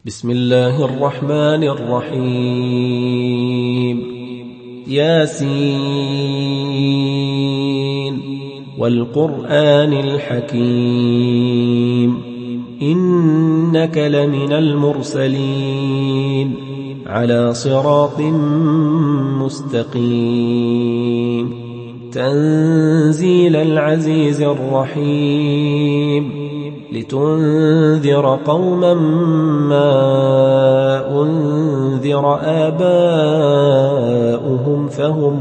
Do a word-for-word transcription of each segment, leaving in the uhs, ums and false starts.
بسم الله الرحمن الرحيم ياسين والقرآن الحكيم إنك لمن المرسلين على صراط مستقيم تنزيل العزيز الرحيم لتنذر قوما ما أنذر آباؤهم فهم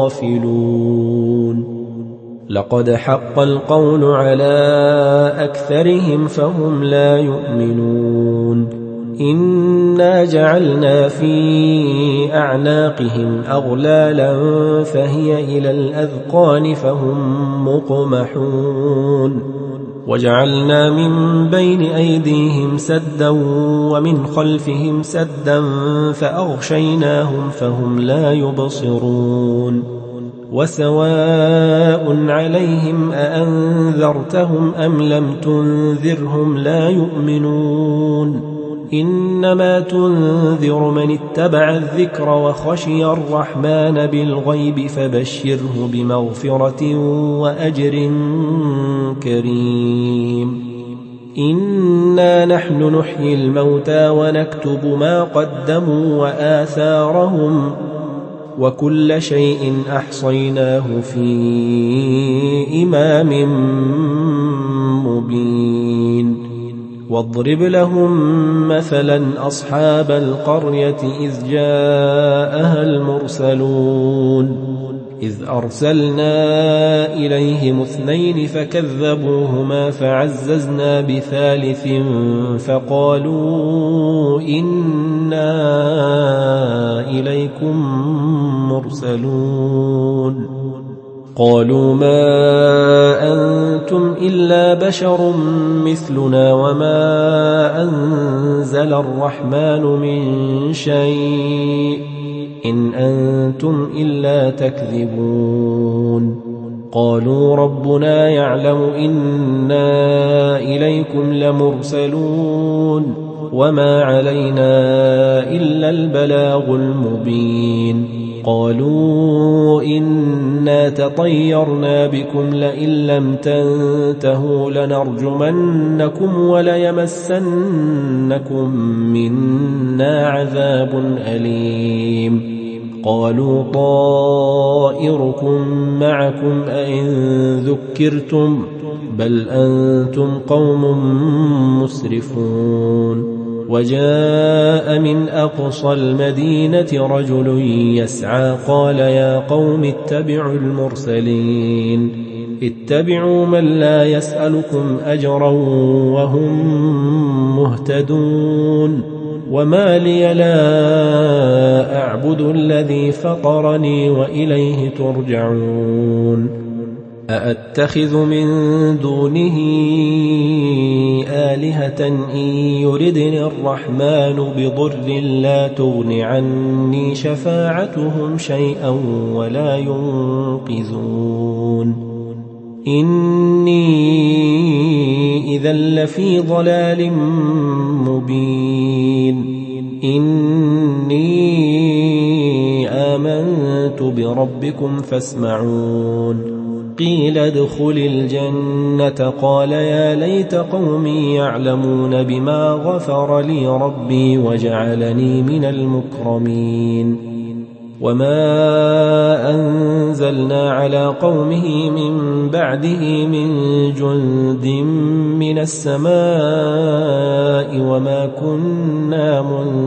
غافلون لقد حق القول على أكثرهم فهم لا يؤمنون إنا جعلنا في أعناقهم أغلالا فهي إلى الأذقان فهم مقمحون وجعلنا من بين أيديهم سدا ومن خلفهم سدا فأغشيناهم فهم لا يبصرون وسواء عليهم أأنذرتهم أم لم تنذرهم لا يؤمنون إنما تنذر من اتبع الذكر وخشي الرحمن بالغيب فبشره بمغفرة وأجر كريم إنا نحن نحيي الموتى ونكتب ما قدموا وآثارهم وكل شيء أحصيناه في إمام مبين واضرب لهم مثلا أصحاب القرية إذ جاءها المرسلون إذ أرسلنا إليهم اثنين فكذبوهما فعززنا بثالث فقالوا إنا إليكم مرسلون قالوا ما أنتم إلا بشر مثلنا وما أنزل الرحمن من شيء إن أنتم إلا تكذبون قالوا ربنا يعلم إنا إليكم لمرسلون وما علينا إلا البلاغ المبين قالوا إنا تطيرنا بكم لئن لم تنتهوا لنرجمنكم وليمسنكم منا عذاب أليم قالوا طائركم معكم أئن ذكرتم بل أنتم قوم مسرفون وجاء من أقصى المدينة رجل يسعى قال يا قوم اتبعوا المرسلين اتبعوا من لا يسألكم أجرا وهم مهتدون وما لي لا أعبد الذي فطرني وإليه ترجعون أأتخذ من دونه آلهة إن يردني الرحمن بضر لا تغن عني شفاعتهم شيئا ولا ينقذون إني إذا لفي ضلال مبين إني آمنت بربكم فاسمعون قيل ادخل الجنة قال يا ليت قومي يعلمون بما غفر لي ربي وجعلني من المكرمين وما أنزلنا على قومه من بعده من جند من السماء وما كنا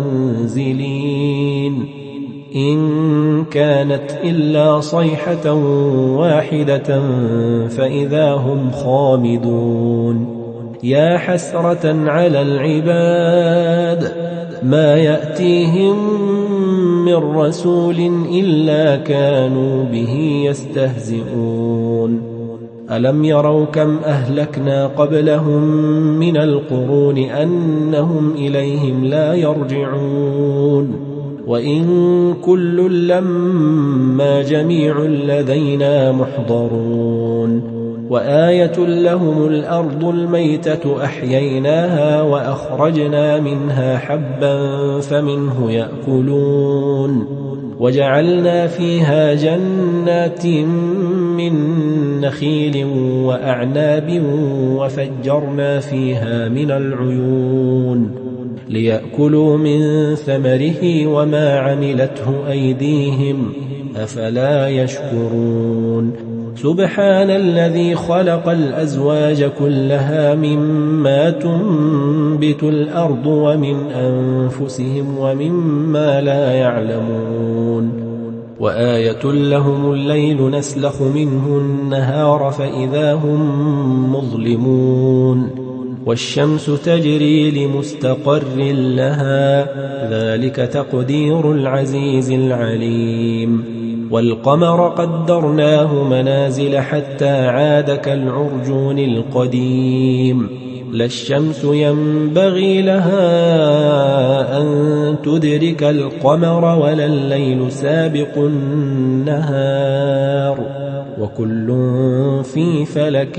منزلين إن كانت إلا صيحة واحدة فإذا هم خامدون يا حسرة على العباد ما يأتيهم من رسول إلا كانوا به يستهزئون ألم يروا كم أهلكنا قبلهم من القرون أنهم إليهم لا يرجعون وإن كل لما جميع لدينا محضرون وآية لهم الأرض الميتة أحييناها وأخرجنا منها حبا فمنه يأكلون وجعلنا فيها جنات من نخيل وأعناب وفجرنا فيها من العيون ليأكلوا من ثمره وما عملته أيديهم أفلا يشكرون سبحان الذي خلق الأزواج كلها مما تنبت الأرض ومن أنفسهم ومما لا يعلمون وآية لهم الليل نسلخ منه النهار فإذا هم مظلمون والشمس تجري لمستقر لها ذلك تقدير العزيز العليم والقمر قدرناه منازل حتى عاد كالعرجون القديم لا الشمس ينبغي لها أن تدرك القمر ولا الليل سابق النهار وكل في فلك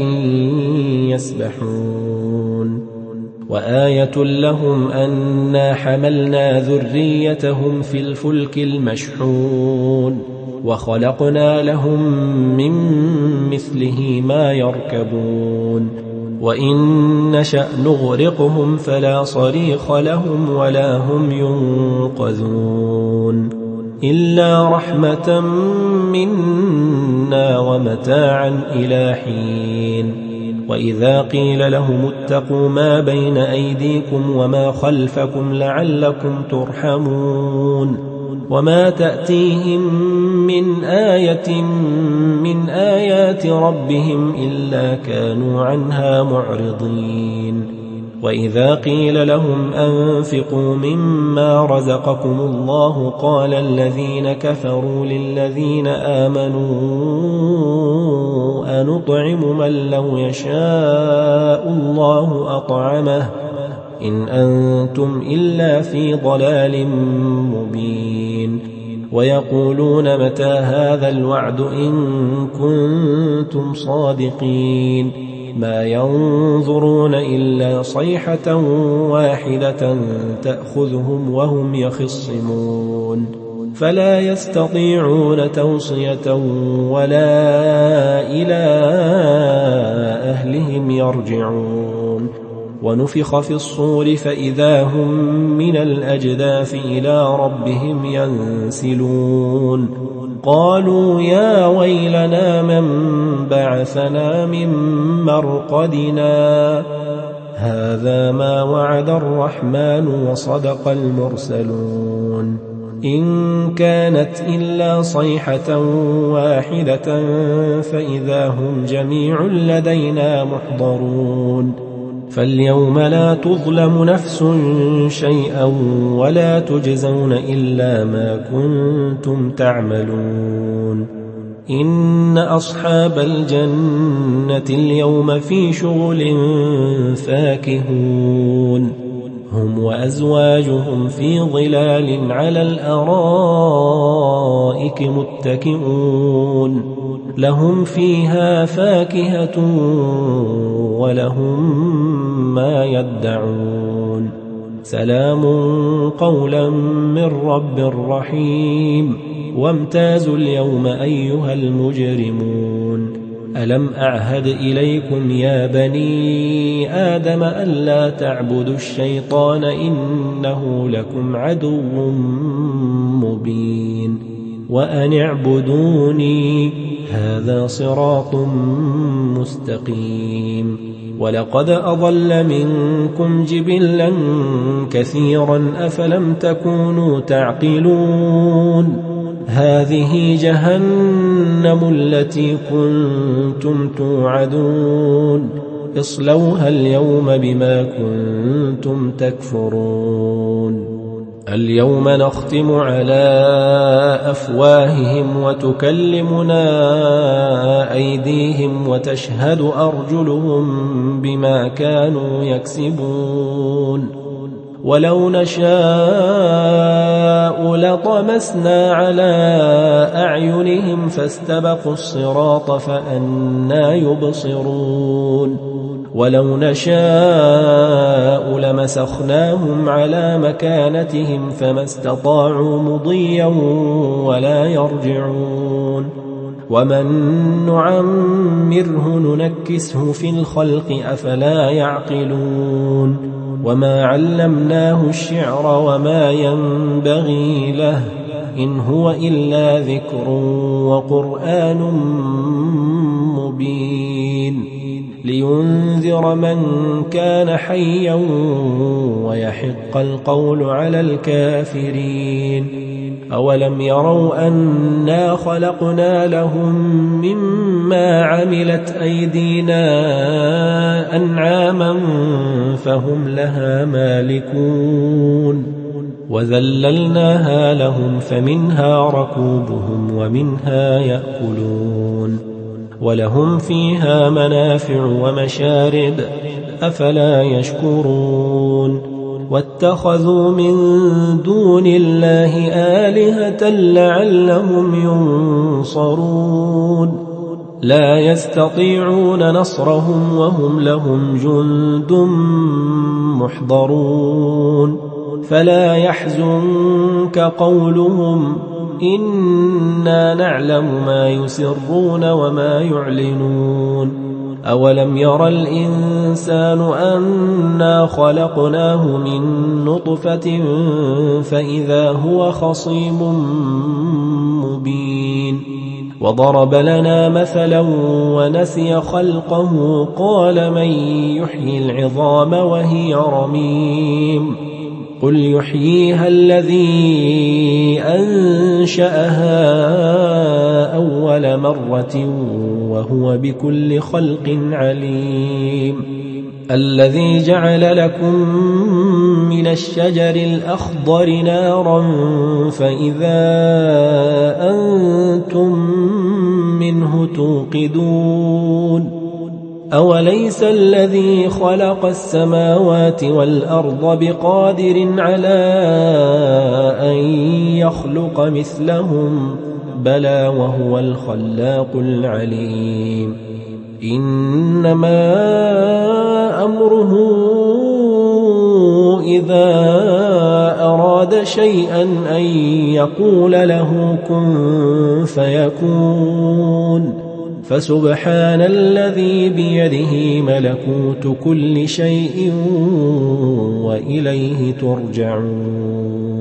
يسبحون وآية لهم أنا حملنا ذريتهم في الفلك المشحون وخلقنا لهم من مثله ما يركبون وإن نشأ نغرقهم فلا صريخ لهم ولا هم ينقذون إلا رحمة منا ومتاعا إلى حين وإذا قيل لهم اتقوا ما بين أيديكم وما خلفكم لعلكم ترحمون وما تأتيهم من آية من آيات ربهم إلا كانوا عنها معرضين وإذا قيل لهم أنفقوا مما رزقكم الله قال الذين كفروا للذين آمنوا أنطعم من لو يشاء الله أطعمه إن أنتم إلا في ضلال مبين ويقولون متى هذا الوعد إن كنتم صادقين ما ينظرون إلا صيحة واحدة تأخذهم وهم يخصمون فلا يستطيعون توصية ولا إلى أهلهم يرجعون ونفخ في الصور فإذا هم من الأجداث إلى ربهم ينسلون قالوا يا ويلنا من بعثنا من مرقدنا هذا ما وعد الرحمن وصدق المرسلون إن كانت إلا صيحة واحدة فإذا هم جميع لدينا محضرون فاليوم لا تظلم نفس شيئا ولا تجزون إلا ما كنتم تعملون إن أصحاب الجنة اليوم في شغل فاكهون هم وأزواجهم في ظلال على الأرائك متكئون لهم فيها فاكهة ولهم ما يدعون سلام قولا من رب رحيم وامتازوا اليوم أيها المجرمون ألم أعهد إليكم يا بني آدم ألا تعبدوا الشيطان إنه لكم عدو مبين وأن اعبدوني هذا صراط مستقيم ولقد أضل منكم جبلا كثيرا أفلم تكونوا تعقلون هذه جهنم التي كنتم توعدون اصلوها اليوم بما كنتم تكفرون اليوم نختم على أفواههم وتكلمنا أيديهم وتشهد أرجلهم بما كانوا يكسبون ولو نشاء لطمسنا على أعينهم فاستبقوا الصراط فأنى يبصرون ولو نشاء لمسخناهم على مكانتهم فما استطاعوا مضيا ولا يرجعون ومن نعمره ننكسه في الخلق أفلا يعقلون وما علمناه الشعر وما ينبغي له إن هو إلا ذكر وقرآن مبين لينذر من كان حيا ويحق القول على الكافرين أولم يروا أنا خلقنا لهم مما عملت أيدينا أنعاما فهم لها مالكون وذللناها لهم فمنها ركوبهم ومنها يأكلون ولهم فيها منافع ومشارب أفلا يشكرون واتخذوا من دون الله آلهة لعلهم ينصرون لا يستطيعون نصرهم وهم لهم جند محضرون فلا يحزنك قولهم إنا نعلم ما يسرون وما يعلنون أولم ير الإنسان أنا خلقناه من نطفة فإذا هو خصيم مبين وضرب لنا مثلا ونسي خلقه قال من يحيي العظام وهي رميم قل يحييها الذي أنشأها أول مرة وهو بكل خلق عليم الذي جعل لكم من الشجر الأخضر نارا فإذا أنتم منه توقدون أوليس الذي خلق السماوات والأرض بقادر على أن يخلق مثلهم بلى وهو الخلاق العليم إنما أمره إذا أراد شيئا أن يقول له كن فيكون فسبحان الذي بيده ملكوت كل شيء وإليه ترجعون